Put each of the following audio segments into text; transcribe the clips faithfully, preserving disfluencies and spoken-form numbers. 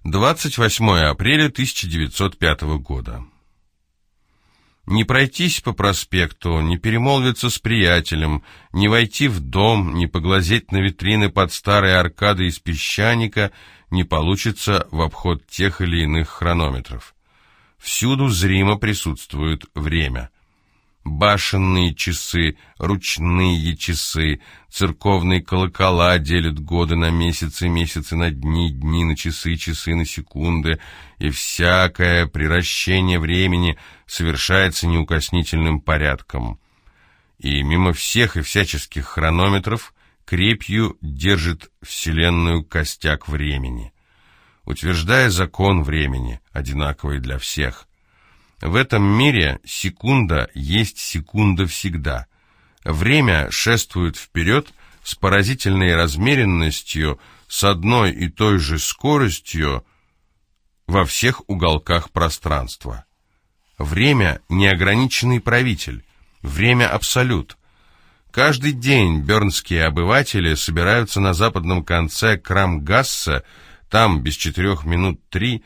двадцать восьмое апреля тысяча девятьсот пятого года. Не пройтись по проспекту, не перемолвиться с приятелем, не войти в дом, не поглазеть на витрины под старой аркадой из песчаника не получится в обход тех или иных хронометров. Всюду зримо присутствует время. Башенные часы, ручные часы, церковные колокола делят годы на месяцы, месяцы на дни, дни на часы, часы на секунды, и всякое приращение времени совершается неукоснительным порядком. И мимо всех и всяческих хронометров крепью держит Вселенную костяк времени, утверждая закон времени, одинаковый для всех. В этом мире секунда есть секунда всегда. Время шествует вперед с поразительной размеренностью, с одной и той же скоростью во всех уголках пространства. Время — неограниченный правитель, время — абсолют. Каждый день бернские обыватели собираются на западном конце Крамгассе, там без четырех минут три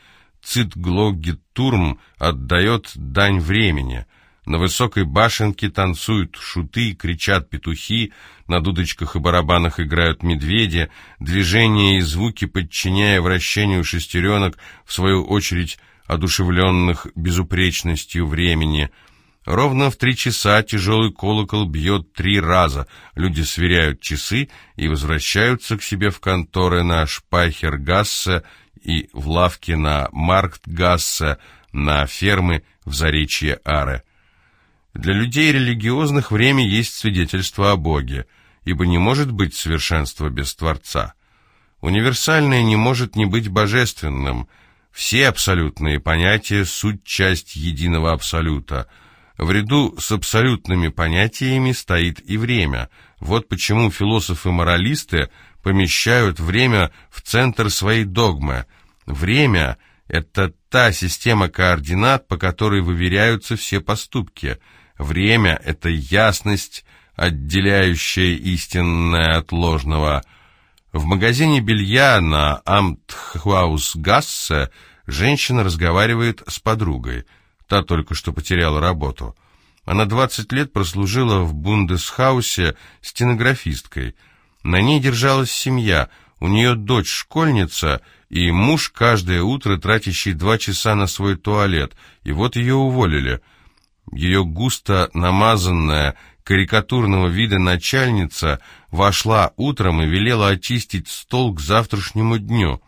Цитглоггетурм отдает дань времени. На высокой башенке танцуют шуты, кричат петухи, на дудочках и барабанах играют медведи, движения и звуки, подчиняя вращению шестеренок, в свою очередь одушевленных безупречностью времени. Ровно в три часа тяжелый колокол бьет три раза, люди сверяют часы и возвращаются к себе в конторы на Шпайхергассе и в лавки на Марктгассе, на фермы в заречье Аре. Для людей религиозных время есть свидетельство о Боге, ибо не может быть совершенства без Творца. Универсальное не может не быть божественным. Все абсолютные понятия — суть часть единого абсолюта. В ряду с абсолютными понятиями стоит и время. Вот почему философы-моралисты помещают время в центр своей догмы. Время — это та система координат, по которой выверяются все поступки. Время — это ясность, отделяющая истинное от ложного. В магазине белья на Амтхаусгассе женщина разговаривает с подругой. Та только что потеряла работу. Она двадцать лет прослужила в Бундесхаусе стенографисткой. На ней держалась семья, у нее дочь школьница и муж, каждое утро тратящий два часа на свой туалет, и вот ее уволили. Ее густо намазанная, карикатурного вида начальница вошла утром и велела очистить стол к завтрашнему дню.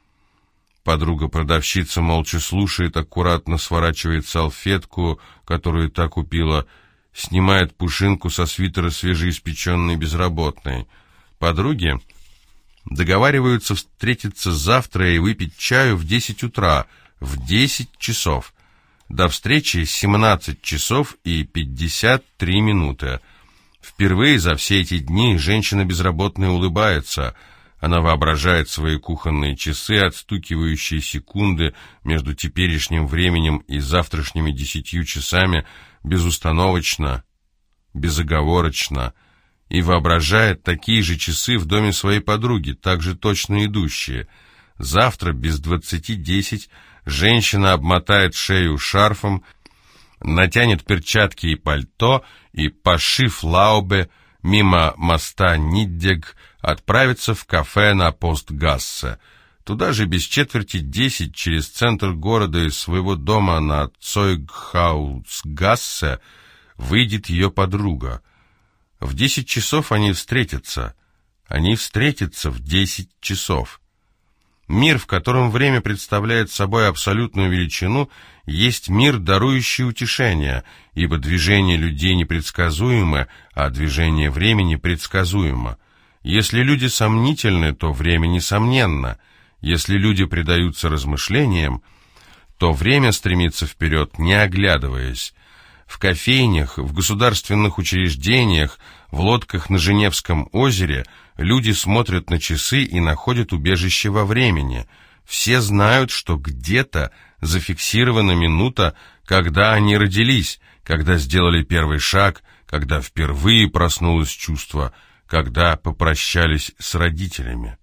Подруга-продавщица молча слушает, аккуратно сворачивает салфетку, которую та купила, снимает пушинку со свитера свежеиспеченной безработной. Подруги договариваются встретиться завтра и выпить чаю в десять утра, в десять часов. До встречи семнадцать часов и пятьдесят три минуты. Впервые за все эти дни женщина безработная улыбается. Она воображает свои кухонные часы, отстукивающие секунды между теперешним временем и завтрашними десятью часами, безустановочно, безоговорочно, и воображает такие же часы в доме своей подруги, также точно идущие. Завтра без двадцати десять женщина обмотает шею шарфом, натянет перчатки и пальто и, пошив лаубе, мимо моста Ниддег, отправится в кафе на Постгассе. Туда же без четверти десять через центр города из своего дома на Цойгхаусгассе выйдет ее подруга. В десять часов они встретятся. Они встретятся в десять часов. Мир, в котором время представляет собой абсолютную величину, есть мир, дарующий утешение, ибо движение людей непредсказуемо, а движение времени предсказуемо. Если люди сомнительны, то время несомненно. Если люди предаются размышлениям, то время стремится вперед, не оглядываясь. В кофейнях, в государственных учреждениях, в лодках на Женевском озере люди смотрят на часы и находят убежище во времени. Все знают, что где-то зафиксирована минута, когда они родились, когда сделали первый шаг, когда впервые проснулось чувство, когда попрощались с родителями.